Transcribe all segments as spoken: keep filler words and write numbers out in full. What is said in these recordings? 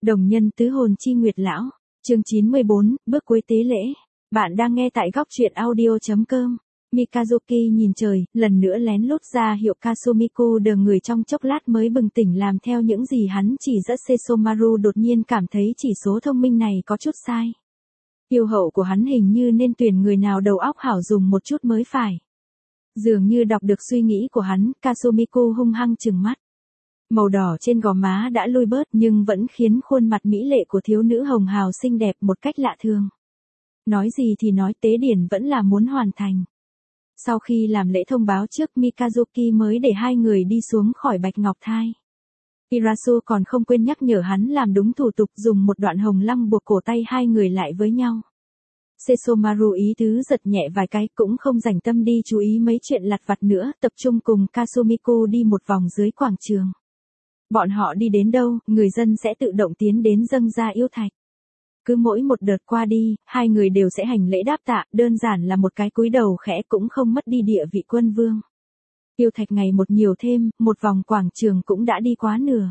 Đồng nhân tứ hồn chi nguyệt lão, chương chín mươi bốn, bước cuối tế lễ. Bạn đang nghe tại góc truyện audio chấm com. Mikazuki nhìn trời, lần nữa lén lút ra hiệu Kasumiku đờ người trong chốc lát mới bừng tỉnh làm theo những gì hắn chỉ dẫn. Sesomaru đột nhiên cảm thấy chỉ số thông minh này có chút sai. Yêu hậu của hắn hình như nên tuyển người nào đầu óc hảo dùng một chút mới phải. Dường như đọc được suy nghĩ của hắn, Kasumiku hung hăng trừng mắt. Màu đỏ trên gò má đã lui bớt nhưng vẫn khiến khuôn mặt mỹ lệ của thiếu nữ hồng hào xinh đẹp một cách lạ thường. Nói gì thì nói, tế điển vẫn là muốn hoàn thành. Sau khi làm lễ thông báo trước, Mikazuki mới để hai người đi xuống khỏi Bạch Ngọc Thai. Irasu còn không quên nhắc nhở hắn làm đúng thủ tục, dùng một đoạn hồng lăng buộc cổ tay hai người lại với nhau. Sesomaru ý tứ giật nhẹ vài cái, cũng không dành tâm đi chú ý mấy chuyện lặt vặt nữa, tập trung cùng Kasumiku đi một vòng dưới quảng trường. Bọn họ đi đến đâu, người dân sẽ tự động tiến đến dâng ra yêu thạch. Cứ mỗi một đợt qua đi, hai người đều sẽ hành lễ đáp tạ, đơn giản là một cái cúi đầu khẽ cũng không mất đi địa vị quân vương. Yêu thạch ngày một nhiều thêm, một vòng quảng trường cũng đã đi quá nửa.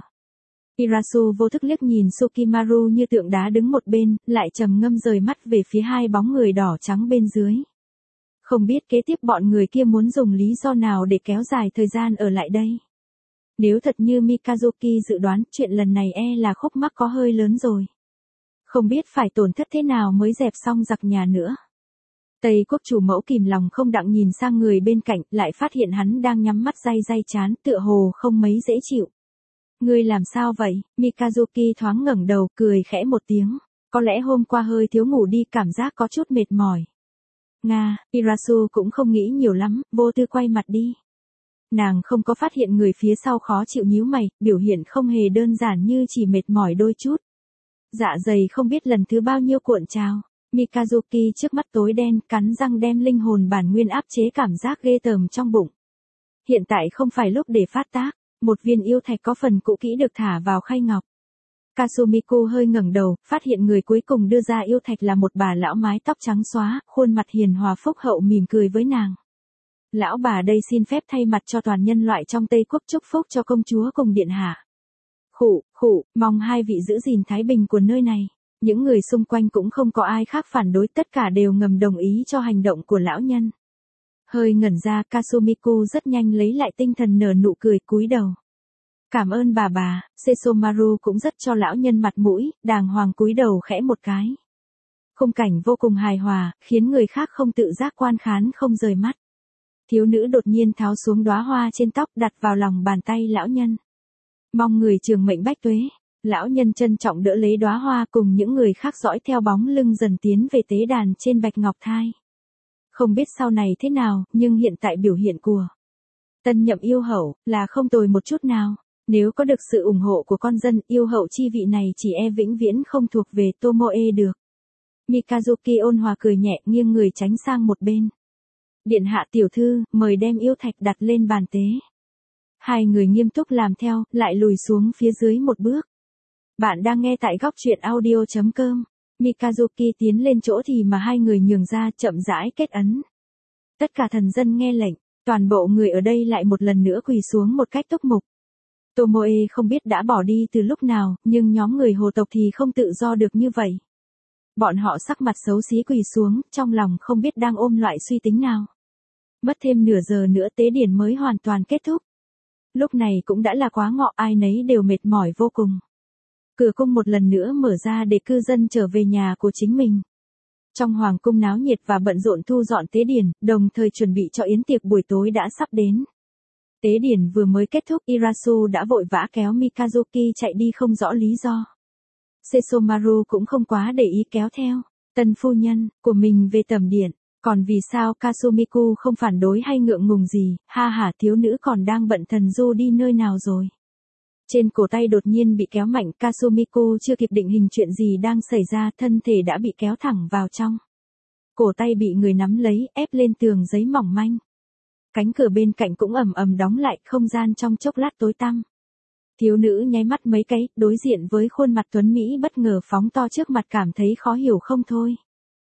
Irasu vô thức liếc nhìn Sukimaru như tượng đá đứng một bên, lại trầm ngâm rời mắt về phía hai bóng người đỏ trắng bên dưới. Không biết kế tiếp bọn người kia muốn dùng lý do nào để kéo dài thời gian ở lại đây. Nếu thật như Mikazuki dự đoán, chuyện lần này e là khúc mắc có hơi lớn rồi. Không biết phải tổn thất thế nào mới dẹp xong giặc nhà nữa. Tây quốc chủ mẫu kìm lòng không đặng nhìn sang người bên cạnh, lại phát hiện hắn đang nhắm mắt day day chán, tựa hồ không mấy dễ chịu. Ngươi làm sao vậy? Mikazuki thoáng ngẩng đầu, cười khẽ một tiếng. Có lẽ hôm qua hơi thiếu ngủ đi, cảm giác có chút mệt mỏi. Nga, Irasu cũng không nghĩ nhiều lắm, vô tư quay mặt đi. Nàng không có phát hiện người phía sau khó chịu nhíu mày, biểu hiện không hề đơn giản như chỉ mệt mỏi đôi chút. Dạ dày không biết lần thứ bao nhiêu cuộn trào. Mikazuki trước mắt tối đen, cắn răng đem linh hồn bản nguyên áp chế cảm giác ghê tởm trong bụng. Hiện tại không phải lúc để phát tác, một viên yêu thạch có phần cũ kỹ được thả vào khay ngọc. Kasumiku hơi ngẩng đầu, phát hiện người cuối cùng đưa ra yêu thạch là một bà lão mái tóc trắng xóa, khuôn mặt hiền hòa phúc hậu mỉm cười với nàng. Lão bà đây xin phép thay mặt cho toàn nhân loại trong Tây Quốc chúc phúc cho công chúa cùng điện hạ. Khụ, khụ, mong hai vị giữ gìn thái bình của nơi này. Những người xung quanh cũng không có ai khác phản đối, tất cả đều ngầm đồng ý cho hành động của lão nhân. Hơi ngẩn ra, Kasumiku rất nhanh lấy lại tinh thần, nở nụ cười cúi đầu. Cảm ơn bà bà. Sesomaru cũng rất cho lão nhân mặt mũi, đàng hoàng cúi đầu khẽ một cái. Khung cảnh vô cùng hài hòa, khiến người khác không tự giác quan khán không rời mắt. Thiếu nữ đột nhiên tháo xuống đóa hoa trên tóc, đặt vào lòng bàn tay lão nhân. Mong người trường mệnh bách tuế. Lão nhân trân trọng đỡ lấy đóa hoa, cùng những người khác dõi theo bóng lưng dần tiến về tế đàn trên Bạch Ngọc Thai. Không biết sau này thế nào, nhưng hiện tại biểu hiện của tân nhậm yêu hậu là không tồi một chút nào. Nếu có được sự ủng hộ của con dân, yêu hậu chi vị này chỉ e vĩnh viễn không thuộc về Tomoe được. Mikazuki ôn hòa cười nhẹ, nghiêng người tránh sang một bên. Điện hạ tiểu thư, mời đem yêu thạch đặt lên bàn tế. Hai người nghiêm túc làm theo, lại lùi xuống phía dưới một bước. Bạn đang nghe tại góc truyện audio chấm com. Mikazuki tiến lên chỗ thì mà hai người nhường ra, chậm rãi kết ấn. Tất cả thần dân nghe lệnh, toàn bộ người ở đây lại một lần nữa quỳ xuống một cách túc mục. Tomoe không biết đã bỏ đi từ lúc nào, nhưng nhóm người hồ tộc thì không tự do được như vậy. Bọn họ sắc mặt xấu xí quỳ xuống, trong lòng không biết đang ôm loại suy tính nào. Mất thêm nửa giờ nữa tế điển mới hoàn toàn kết thúc. Lúc này cũng đã là quá ngọ, ai nấy đều mệt mỏi vô cùng. Cửa cung một lần nữa mở ra để cư dân trở về nhà của chính mình. Trong hoàng cung náo nhiệt và bận rộn thu dọn tế điển, đồng thời chuẩn bị cho yến tiệc buổi tối đã sắp đến. Tế điển vừa mới kết thúc, Irasu đã vội vã kéo Mikazuki chạy đi không rõ lý do. Sesomaru cũng không quá để ý kéo theo. Tân phu nhân của mình về tẩm điện, còn vì sao Kasumiku không phản đối hay ngượng ngùng gì, ha hả, thiếu nữ còn đang bận thần du đi nơi nào rồi. Trên cổ tay đột nhiên bị kéo mạnh, Kasumiku chưa kịp định hình chuyện gì đang xảy ra, thân thể đã bị kéo thẳng vào trong. Cổ tay bị người nắm lấy, ép lên tường giấy mỏng manh. Cánh cửa bên cạnh cũng ầm ầm đóng lại, không gian trong chốc lát tối tăm. Thiếu nữ nháy mắt mấy cái, đối diện với khuôn mặt tuấn Mỹ bất ngờ phóng to trước mặt, cảm thấy khó hiểu không thôi.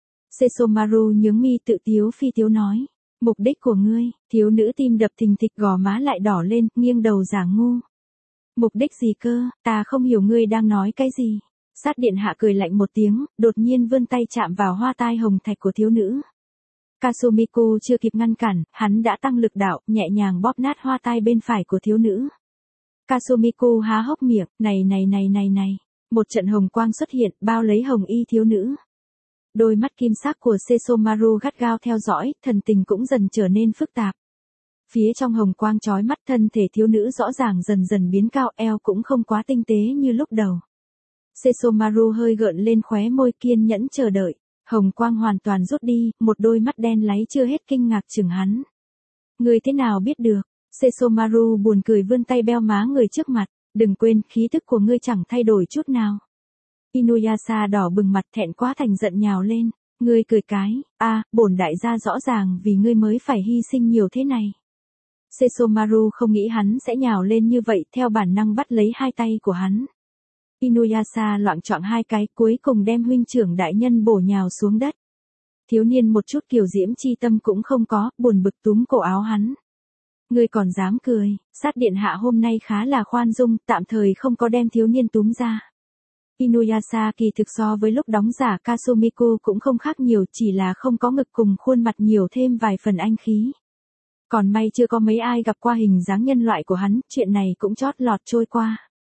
Sesomaru nhướng mi tự tiếu phi tiếu nói. Mục đích của ngươi, thiếu nữ tim đập thình thịch, gò má lại đỏ lên, nghiêng đầu giả ngu. Mục đích gì cơ, ta không hiểu ngươi đang nói cái gì. Sát điện hạ cười lạnh một tiếng, đột nhiên vươn tay chạm vào hoa tai hồng thạch của thiếu nữ. Kasumiku chưa kịp ngăn cản, hắn đã tăng lực đạo, nhẹ nhàng bóp nát hoa tai bên phải của thiếu nữ. Kasumiku há hốc miệng, này này này này này. Một trận hồng quang xuất hiện, bao lấy hồng y thiếu nữ. Đôi mắt kim sắc của Sesomaru gắt gao theo dõi, thần tình cũng dần trở nên phức tạp. Phía trong hồng quang chói mắt, thân thể thiếu nữ rõ ràng dần dần biến cao, eo cũng không quá tinh tế như lúc đầu. Sesomaru hơi gợn lên khóe môi, kiên nhẫn chờ đợi. Hồng quang hoàn toàn rút đi, một đôi mắt đen láy chưa hết kinh ngạc chừng hắn. Người thế nào biết được? Sesomaru buồn cười vươn tay beo má người trước mặt. Đừng quên, khí thức của ngươi chẳng thay đổi chút nào. Inuyasha đỏ bừng mặt, thẹn quá thành giận nhào lên. Ngươi cười cái, a, à, bổn đại gia rõ ràng vì ngươi mới phải hy sinh nhiều thế này. Sesomaru không nghĩ hắn sẽ nhào lên như vậy, theo bản năng bắt lấy hai tay của hắn. Inuyasha loạng choạng hai cái, cuối cùng đem huynh trưởng đại nhân bổ nhào xuống đất. Thiếu niên một chút kiều diễm chi tâm cũng không có, buồn bực túm cổ áo hắn. Ngươi còn dám cười, sát điện hạ hôm nay khá là khoan dung, tạm thời không có đem thiếu niên túm ra. Inuyasha kỳ thực so với lúc đóng giả Kasumiku cũng không khác nhiều, chỉ là không có ngực cùng khuôn mặt nhiều thêm vài phần anh khí. Còn may chưa có mấy ai gặp qua hình dáng nhân loại của hắn, chuyện này cũng chót lọt trôi qua.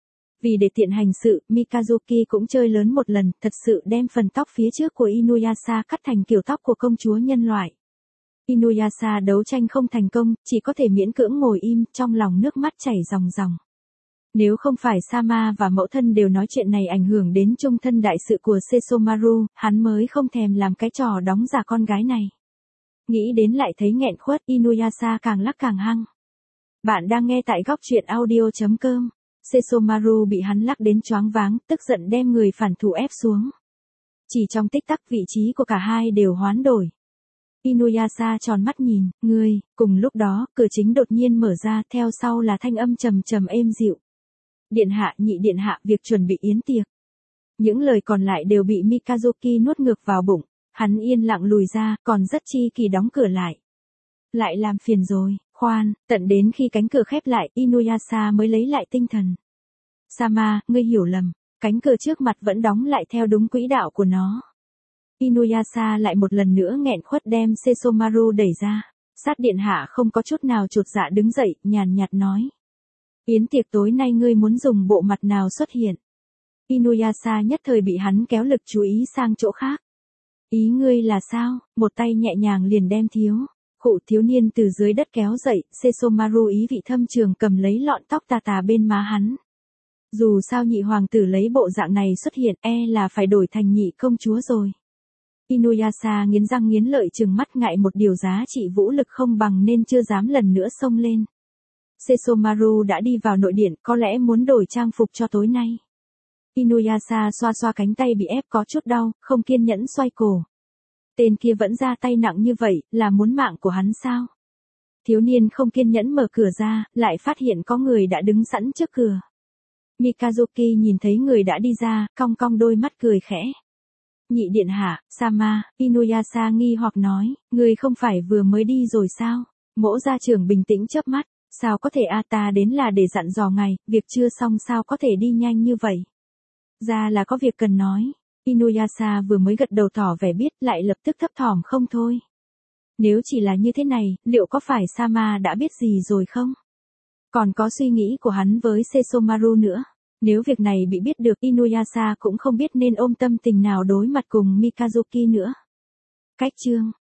Vì để tiện hành sự, Mikazuki cũng chơi lớn một lần, thật sự đem phần tóc phía trước của Inuyasha cắt thành kiểu tóc của công chúa nhân loại. Inuyasha đấu tranh không thành công, chỉ có thể miễn cưỡng ngồi im, trong lòng nước mắt chảy ròng ròng. Nếu không phải Sama và mẫu thân đều nói chuyện này ảnh hưởng đến trung thân đại sự của Sesomaru, hắn mới không thèm làm cái trò đóng giả con gái này. Nghĩ đến lại thấy nghẹn khuất, Inuyasha càng lắc càng hăng. Bạn đang nghe tại góc truyện audio chấm com. Sesomaru bị hắn lắc đến choáng váng, tức giận đem người phản thủ ép xuống. Chỉ trong tích tắc vị trí của cả hai đều hoán đổi. Inuyasha tròn mắt nhìn, ngươi, cùng lúc đó, cửa chính đột nhiên mở ra, theo sau là thanh âm trầm trầm êm dịu. Điện hạ, nhị điện hạ, việc chuẩn bị yến tiệc. Những lời còn lại đều bị Mikazuki nuốt ngược vào bụng, hắn yên lặng lùi ra, còn rất chi kỳ đóng cửa lại. Lại làm phiền rồi, khoan, tận đến khi cánh cửa khép lại, Inuyasha mới lấy lại tinh thần. Sama, ngươi hiểu lầm, cánh cửa trước mặt vẫn đóng lại theo đúng quỹ đạo của nó. Inuyasha lại một lần nữa nghẹn khuất đem Sesomaru đẩy ra. Sát điện hạ không có chút nào chột dạ đứng dậy, nhàn nhạt nói. Yến tiệc tối nay ngươi muốn dùng bộ mặt nào xuất hiện? Inuyasha nhất thời bị hắn kéo lực chú ý sang chỗ khác. Ý ngươi là sao? Một tay nhẹ nhàng liền đem thiếu. Khụ thiếu niên từ dưới đất kéo dậy, Sesomaru ý vị thâm trường cầm lấy lọn tóc tà tà bên má hắn. Dù sao nhị hoàng tử lấy bộ dạng này xuất hiện, e là phải đổi thành nhị công chúa rồi. Inuyasha nghiến răng nghiến lợi trừng mắt, ngại một điều giá trị vũ lực không bằng nên chưa dám lần nữa xông lên. Sesomaru đã đi vào nội điện, có lẽ muốn đổi trang phục cho tối nay. Inuyasha xoa xoa cánh tay bị ép có chút đau, không kiên nhẫn xoay cổ. Tên kia vẫn ra tay nặng như vậy, là muốn mạng của hắn sao? Thiếu niên không kiên nhẫn mở cửa ra, lại phát hiện có người đã đứng sẵn trước cửa. Mikazuki nhìn thấy người đã đi ra, cong cong đôi mắt cười khẽ. Nhị điện hạ, Sama, Inuyasha nghi hoặc nói, người không phải vừa mới đi rồi sao? Mỗ gia trưởng bình tĩnh chớp mắt, sao có thể a ta đến là để dặn dò ngài, việc chưa xong sao có thể đi nhanh như vậy? Ra là có việc cần nói. Inuyasha vừa mới gật đầu tỏ vẻ biết, lại lập tức thấp thỏm không thôi. Nếu chỉ là như thế này, liệu có phải Sama đã biết gì rồi không? Còn có suy nghĩ của hắn với Sesomaru nữa. Nếu việc này bị biết được, Inuyasha cũng không biết nên ôm tâm tình nào đối mặt cùng Mikazuki nữa. Cách chương